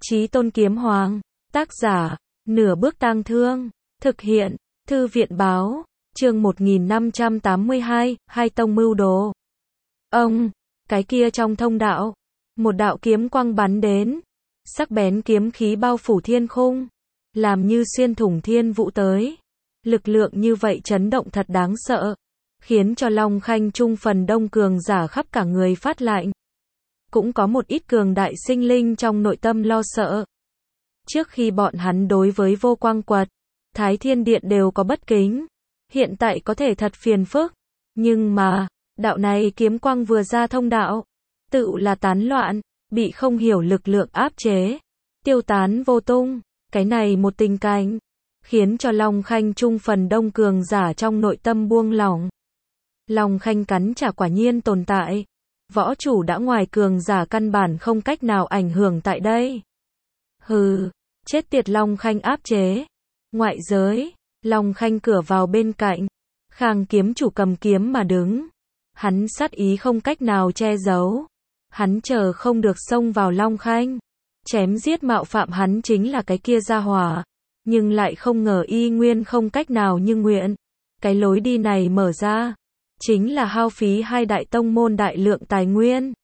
Chí Tôn Kiếm Hoàng, tác giả, Nửa Bước Tang Thương, thực hiện, Thư viện báo, chương 1582, Hai Tông Mưu Đồ. Ông, cái kia trong thông đạo, một đạo kiếm quang bắn đến, sắc bén kiếm khí bao phủ thiên khung, làm như xuyên thủng thiên vũ tới. Lực lượng như vậy chấn động thật đáng sợ, khiến cho Long Khanh Trung phần đông cường giả khắp cả người phát lạnh. Cũng có một ít cường đại sinh linh trong nội tâm lo sợ. Trước khi bọn hắn đối với Vô Quang Quật, Thái Thiên Điện đều có bất kính, hiện tại có thể thật phiền phức. Nhưng mà, đạo này kiếm quang vừa ra thông đạo, tự là tán loạn, bị không hiểu lực lượng áp chế, tiêu tán vô tung. Cái này một tình cảnh, khiến cho Long Khanh Trung phần đông cường giả trong nội tâm buông lỏng. Long Khanh cắn trả quả nhiên tồn tại. Võ chủ đã ngoài cường giả căn bản không cách nào ảnh hưởng tại đây. Hừ, chết tiệt. Long Khanh áp chế. Ngoại giới, Long Khanh cửa vào bên cạnh. Khang kiếm chủ cầm kiếm mà đứng. Hắn sát ý không cách nào che giấu. Hắn chờ không được xông vào Long Khanh. Chém giết mạo phạm hắn chính là cái kia gia hỏa. Nhưng lại không ngờ y nguyên không cách nào như nguyện. Cái lối đi này mở ra, chính là hao phí hai đại tông môn đại lượng tài nguyên.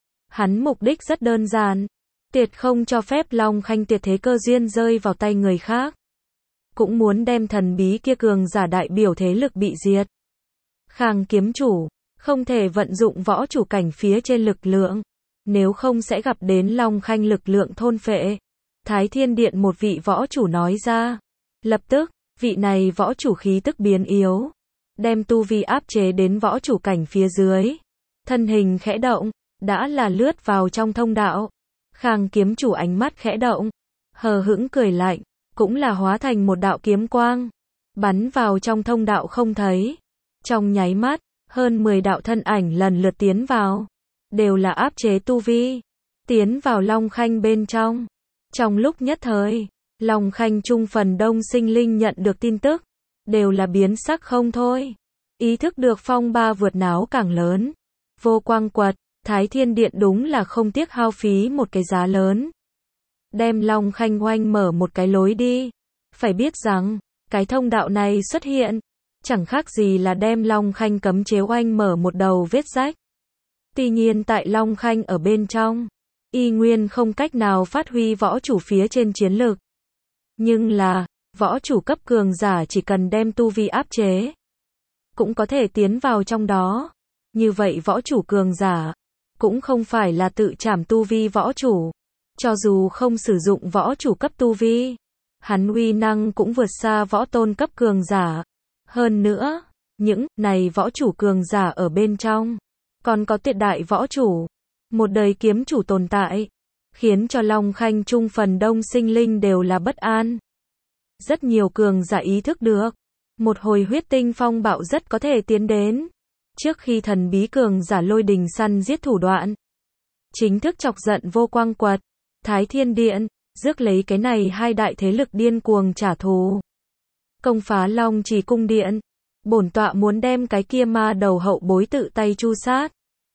Hắn mục đích rất đơn giản, tuyệt không cho phép Long Khanh tuyệt thế cơ duyên rơi vào tay người khác. Cũng muốn đem thần bí kia cường giả đại biểu thế lực bị diệt. Khang kiếm chủ, không thể vận dụng võ chủ cảnh phía trên lực lượng, nếu không sẽ gặp đến Long Khanh lực lượng thôn phệ. Thái Thiên Điện một vị võ chủ nói ra. Lập tức, vị này võ chủ khí tức biến yếu, đem tu vi áp chế đến võ chủ cảnh phía dưới. Thân hình khẽ động, đã là lướt vào trong thông đạo. Khang kiếm chủ ánh mắt khẽ động, hờ hững cười lạnh, cũng là hóa thành một đạo kiếm quang, bắn vào trong thông đạo không thấy. Trong nháy mắt, hơn 10 đạo thân ảnh lần lượt tiến vào, đều là áp chế tu vi, tiến vào Long Khanh bên trong. Trong lúc nhất thời, Long Khanh Trung phần đông sinh linh nhận được tin tức, đều là biến sắc không thôi. Ý thức được phong ba vượt náo càng lớn. Vô Quang Quật, Thái Thiên Điện đúng là không tiếc hao phí một cái giá lớn, đem Long Khanh oanh mở một cái lối đi. Phải biết rằng, cái thông đạo này xuất hiện, chẳng khác gì là đem Long Khanh cấm chế oanh mở một đầu vết rách. Tuy nhiên tại Long Khanh ở bên trong, y nguyên không cách nào phát huy võ chủ phía trên chiến lực. Nhưng là, võ chủ cấp cường giả chỉ cần đem tu vi áp chế, cũng có thể tiến vào trong đó. Như vậy võ chủ cường giả, cũng không phải là tự trảm tu vi võ chủ. Cho dù không sử dụng võ chủ cấp tu vi, hắn uy năng cũng vượt xa võ tôn cấp cường giả. Hơn nữa, những này võ chủ cường giả ở bên trong, còn có tuyệt đại võ chủ, một đời kiếm chủ tồn tại, khiến cho Long Khanh Trung phần đông sinh linh đều là bất an. Rất nhiều cường giả ý thức được, một hồi huyết tinh phong bạo rất có thể tiến đến. Trước khi thần bí cường giả lôi đình săn giết thủ đoạn, chính thức chọc giận Vô Quang Quật, Thái Thiên Điện, rước lấy cái này hai đại thế lực điên cuồng trả thù. Công phá Long Trì cung điện, bổn tọa muốn đem cái kia ma đầu hậu bối tự tay tru sát.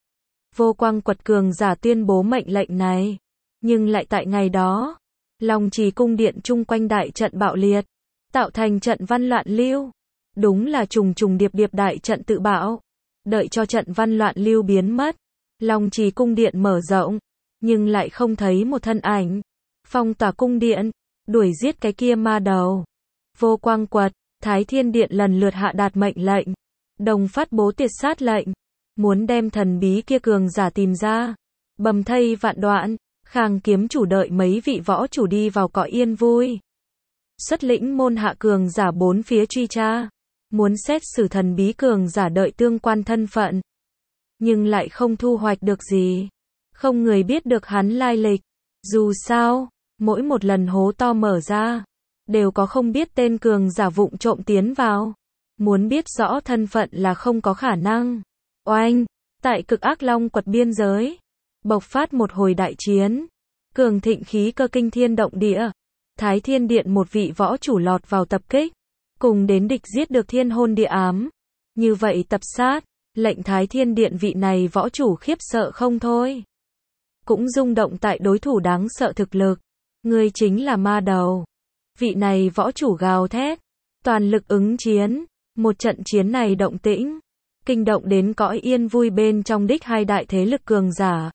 Vô Quang Quật cường giả tuyên bố mệnh lệnh này, nhưng lại tại ngày đó, Long Trì cung điện chung quanh đại trận bạo liệt, tạo thành trận văn loạn lưu. Đúng là trùng trùng điệp điệp đại trận tự bạo. Đợi cho trận văn loạn lưu biến mất, Long Trì cung điện mở rộng, nhưng lại không thấy một thân ảnh. Phong tỏa cung điện, đuổi giết cái kia ma đầu. Vô Quang Quật, Thái Thiên Điện lần lượt hạ đạt mệnh lệnh, đồng phát bố tuyệt sát lệnh, muốn đem thần bí kia cường giả tìm ra, bầm thây vạn đoạn. Khang kiếm chủ đợi mấy vị võ chủ đi vào cõi yên vui, xuất lĩnh môn hạ cường giả bốn phía truy tra, muốn xét xử thần bí cường giả đợi tương quan thân phận, nhưng lại không thu hoạch được gì. Không người biết được hắn lai lịch. Dù sao, mỗi một lần hố to mở ra, đều có không biết tên cường giả vụng trộm tiến vào. Muốn biết rõ thân phận là không có khả năng. Oanh, tại Cực Ác Long Quật biên giới, bộc phát một hồi đại chiến, cường thịnh khí cơ kinh thiên động địa. Thái Thiên Điện một vị võ chủ lọt vào tập kích, cùng đến địch giết được thiên hôn địa ám. Như vậy tập sát, lệnh Thái Thiên Điện vị này võ chủ khiếp sợ không thôi. Cũng rung động tại đối thủ đáng sợ thực lực. Ngươi chính là ma đầu. Vị này võ chủ gào thét, toàn lực ứng chiến. Một trận chiến này động tĩnh, kinh động đến cõi yên vui bên trong đích hai đại thế lực cường giả.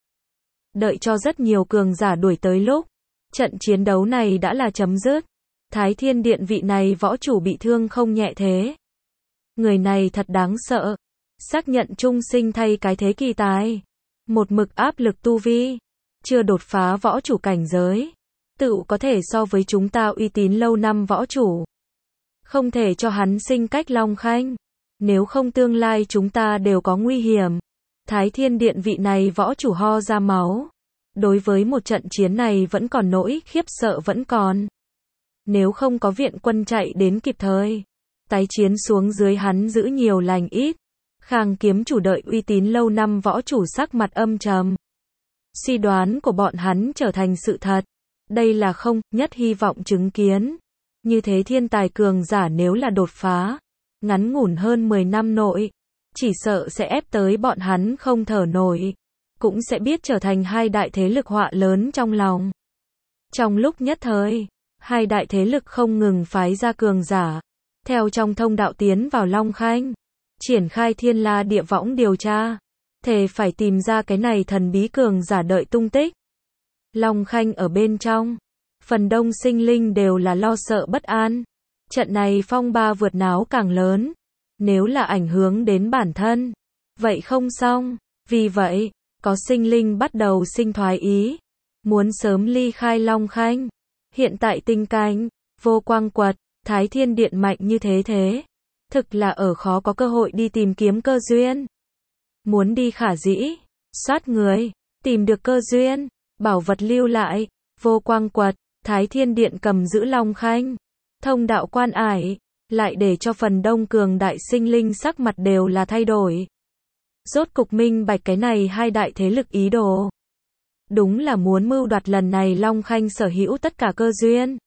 Đợi cho rất nhiều cường giả đuổi tới lúc, trận chiến đấu này đã là chấm dứt. Thái Thiên Điện vị này võ chủ bị thương không nhẹ thế. Người này thật đáng sợ. Xác nhận trung sinh thay cái thế kỳ tài. Một mực áp lực tu vi. Chưa đột phá võ chủ cảnh giới. Tự có thể so với chúng ta uy tín lâu năm võ chủ. Không thể cho hắn sinh cách Long Khanh. Nếu không tương lai chúng ta đều có nguy hiểm. Thái Thiên Điện vị này võ chủ ho ra máu. Đối với một trận chiến này vẫn còn nỗi khiếp sợ vẫn còn. Nếu không có viện quân chạy đến kịp thời. Tái chiến xuống dưới hắn giữ nhiều lành ít. Khang kiếm chủ đợi uy tín lâu năm võ chủ sắc mặt âm trầm. Suy đoán của bọn hắn trở thành sự thật. Đây là không nhất hy vọng chứng kiến. Như thế thiên tài cường giả nếu là đột phá. Ngắn ngủn hơn 10 năm nội. Chỉ sợ sẽ ép tới bọn hắn không thở nổi. Cũng sẽ biết trở thành hai đại thế lực họa lớn trong lòng. Trong lúc nhất thời, hai đại thế lực không ngừng phái ra cường giả. Theo trong thông đạo tiến vào Long Khanh. Triển khai thiên la địa võng điều tra. Thề phải tìm ra cái này thần bí cường giả đợi tung tích. Long Khanh ở bên trong. Phần đông sinh linh đều là lo sợ bất an. Trận này phong ba vượt náo càng lớn. Nếu là ảnh hưởng đến bản thân. Vậy không xong. Vì vậy, có sinh linh bắt đầu sinh thoái ý. Muốn sớm ly khai Long Khanh. Hiện tại tình cảnh, Vô Quang Quật, Thái Thiên Điện mạnh như thế. Thực là ở khó có cơ hội đi tìm kiếm cơ duyên. Muốn đi khả dĩ, soát người, tìm được cơ duyên, bảo vật lưu lại, Vô Quang Quật, Thái Thiên Điện cầm giữ Long Khanh. Thông đạo quan ải, lại để cho phần đông cường đại sinh linh sắc mặt đều là thay đổi. Rốt cục minh bạch cái này hai đại thế lực ý đồ. Đúng là muốn mưu đoạt lần này Long Khanh sở hữu tất cả cơ duyên.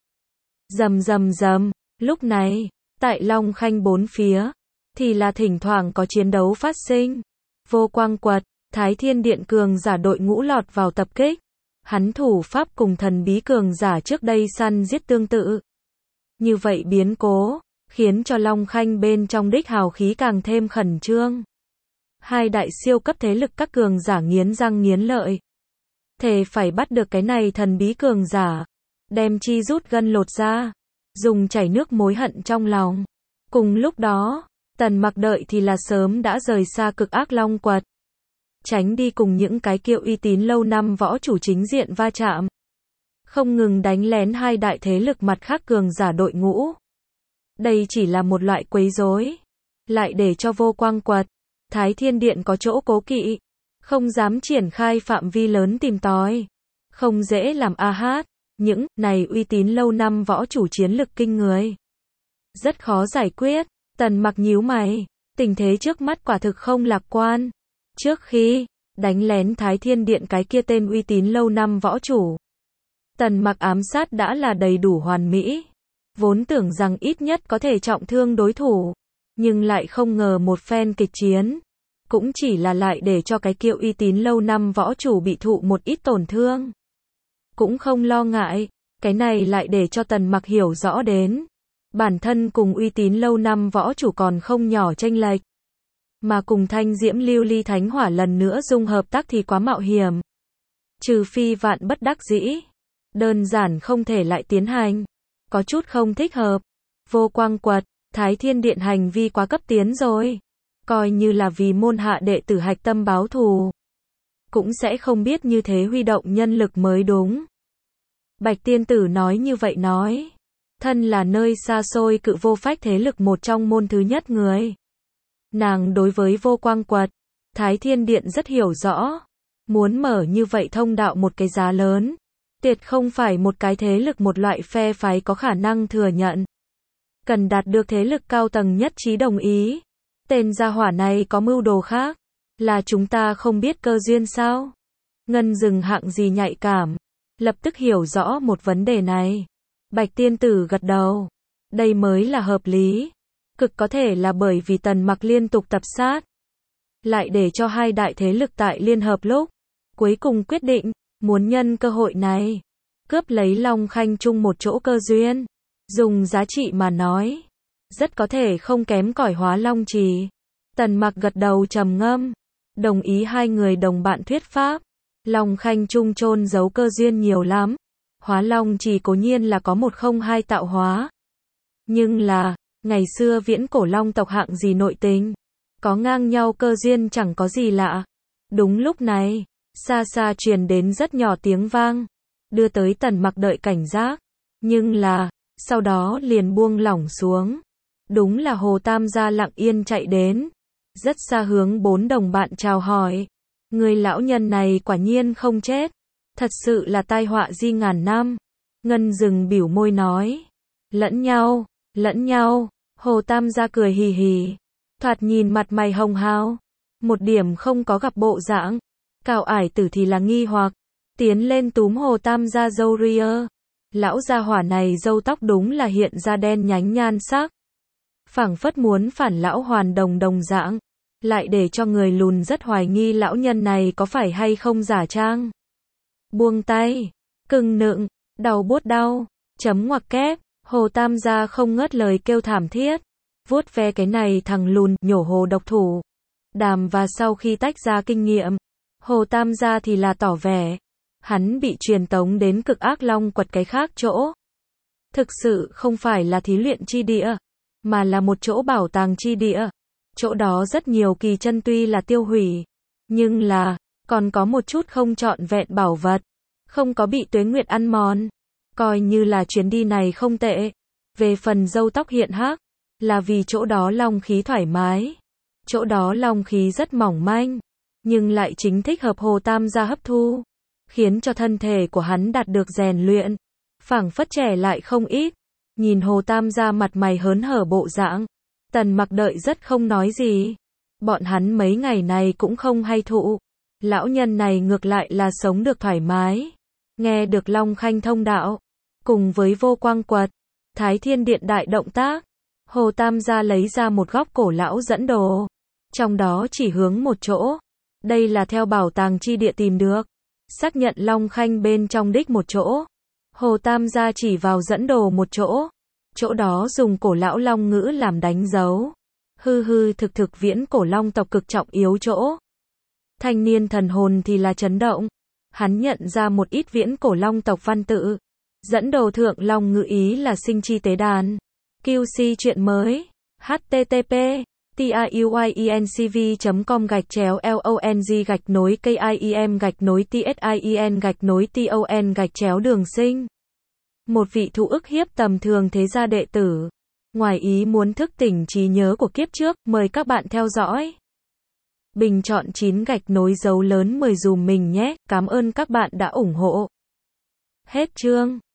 Rầm, lúc này, tại Long Khanh bốn phía, thì là thỉnh thoảng có chiến đấu phát sinh. Vô Quang Quật, Thái Thiên Điện cường giả đội ngũ lọt vào tập kích. Hắn thủ pháp cùng thần bí cường giả trước đây săn giết tương tự. Như vậy biến cố, khiến cho Long Khanh bên trong đích hào khí càng thêm khẩn trương. Hai đại siêu cấp thế lực các cường giả nghiến răng nghiến lợi. Thề phải bắt được cái này thần bí cường giả. Đem chi rút gân lột ra. Dùng chảy nước mối hận trong lòng. Cùng lúc đó, Tần Mặc đợi thì là sớm đã rời xa cực ác Long Quật. Tránh đi cùng những cái kiệu uy tín lâu năm võ chủ chính diện va chạm. Không ngừng đánh lén hai đại thế lực mặt khác cường giả đội ngũ. Đây chỉ là một loại quấy rối. Lại để cho Vô Quang Quật, Thái Thiên Điện có chỗ cố kỵ. Không dám triển khai phạm vi lớn tìm tòi. Không dễ làm hát. Những này uy tín lâu năm võ chủ chiến lực kinh người. Rất khó giải quyết. Tần Mặc nhíu mày. Tình thế trước mắt quả thực không lạc quan. Trước khi đánh lén Thái Thiên Điện cái kia tên uy tín lâu năm võ chủ, Tần Mặc ám sát đã là đầy đủ hoàn mỹ. Vốn tưởng rằng ít nhất có thể trọng thương đối thủ. Nhưng lại không ngờ một phen kịch chiến. Cũng chỉ là lại để cho cái kiệu uy tín lâu năm võ chủ bị thụ một ít tổn thương. Cũng không lo ngại. Cái này lại để cho Tần Mặc hiểu rõ đến. Bản thân cùng uy tín lâu năm võ chủ còn không nhỏ chênh lệch. Mà cùng thanh diễm lưu ly thánh hỏa lần nữa dung hợp tác thì quá mạo hiểm. Trừ phi vạn bất đắc dĩ. Đơn giản không thể lại tiến hành. Có chút không thích hợp. Vô Quang Quật, Thái Thiên Điện hành vi quá cấp tiến rồi. Coi như là vì môn hạ đệ tử hạch tâm báo thù. Cũng sẽ không biết như thế huy động nhân lực mới đúng. Bạch Tiên Tử nói như vậy nói. Thân là nơi xa xôi cự vô phách thế lực một trong môn thứ nhất người. Nàng đối với Vô Quang Quật, Thái Thiên Điện rất hiểu rõ. Muốn mở như vậy thông đạo một cái giá lớn. Tuyệt không phải một cái thế lực một loại phe phái có khả năng thừa nhận. Cần đạt được thế lực cao tầng nhất trí đồng ý. Tên gia hỏa này có mưu đồ khác. Là chúng ta không biết cơ duyên sao? Ngân Dừng hạng gì nhạy cảm. Lập tức hiểu rõ một vấn đề này. Bạch Tiên Tử gật đầu. Đây mới là hợp lý. Cực có thể là bởi vì Tần Mặc liên tục tập sát. Lại để cho hai đại thế lực tại liên hợp lúc. Cuối cùng quyết định, muốn nhân cơ hội này. cướp lấy Long Khanh chung một chỗ cơ duyên. Dùng giá trị mà nói, rất có thể không kém cỏi Hóa Long Trì. Tần Mặc gật đầu trầm ngâm, đồng ý hai người đồng bạn thuyết pháp. Long Khanh chung chôn giấu cơ duyên nhiều lắm. Hóa Long Trì cố nhiên là có 102 tạo hóa. Nhưng là, ngày xưa viễn cổ long tộc hạng gì nội tình, có ngang nhau cơ duyên chẳng có gì lạ. Đúng lúc này, xa xa truyền đến rất nhỏ tiếng vang, đưa tới Tần Mặc đợi cảnh giác. Nhưng là, sau đó liền buông lỏng xuống. Đúng là Hồ Tam gia lặng yên chạy đến, rất xa hướng 4 đồng bạn chào hỏi. Người lão nhân này quả nhiên không chết, thật sự là tai họa di ngàn năm. Ngân Dừng biểu môi nói, lẫn nhau. Hồ Tam gia cười hì hì, thoạt nhìn mặt mày hồng hào, một điểm không có gặp bộ dạng. Cào Ải Tử thì là nghi hoặc, tiến lên túm Hồ Tam gia râu ria. Lão gia hỏa này râu tóc đúng là hiện ra đen nhánh nhan sắc, phảng phất muốn phản lão hoàn đồng đồng dạng, lại để cho người lùn rất hoài nghi lão nhân này có phải hay không giả trang. Buông tay, cưng nựng, đau buốt đau, chấm ngoặc kép. Hồ Tam gia không ngớt lời kêu thảm thiết, vuốt ve cái này thằng lùn, nhổ hồ độc thủ. Đàm và sau khi tách ra kinh nghiệm, Hồ Tam gia thì là tỏ vẻ, hắn bị truyền tống đến Cực Ác Long Quật cái khác chỗ. Thực sự không phải là thí luyện chi địa, mà là một chỗ bảo tàng chi địa. Chỗ đó rất nhiều kỳ chân tuy là tiêu hủy, nhưng là, còn có một chút không trọn vẹn bảo vật, không có bị tuế nguyệt ăn mòn. Coi như là chuyến đi này không tệ. Về phần râu tóc hiện hắc, là vì chỗ đó long khí thoải mái. Chỗ đó long khí rất mỏng manh, nhưng lại chính thích hợp Hồ Tam gia hấp thu, khiến cho thân thể của hắn đạt được rèn luyện, phảng phất trẻ lại không ít. Nhìn Hồ Tam gia mặt mày hớn hở bộ dạng, Tần Mặc đợi rất không nói gì. Bọn hắn mấy ngày này cũng không hay thụ. Lão nhân này ngược lại là sống được thoải mái. Nghe được Long Khanh thông đạo, cùng với Vô Quang Quật, Thái Thiên Điện đại động tác, Hồ Tam gia lấy ra một góc cổ lão dẫn đồ, trong đó chỉ hướng một chỗ. Đây là theo bảo tàng chi địa tìm được. Xác nhận Long Khanh bên trong đích một chỗ. Hồ Tam gia chỉ vào dẫn đồ một chỗ. Chỗ đó dùng cổ lão long ngữ làm đánh dấu. Thực viễn cổ long tộc cực trọng yếu chỗ. Thanh niên thần hồn thì là chấn động. Hắn nhận ra một ít viễn cổ long tộc văn tự. Dẫn đồ thượng long ngữ ý là sinh chi tế đàn. QC chuyện mới. http tayuincv.com/long/KIEM-TSIEN-TON-đường sinh. Một vị thụ ức hiếp tầm thường thế gia đệ tử, ngoài ý muốn thức tỉnh trí nhớ của kiếp trước, mời các bạn theo dõi. Bình chọn 9 dấu lớn 10 dùm mình nhé, cảm ơn các bạn đã ủng hộ. Hết chương.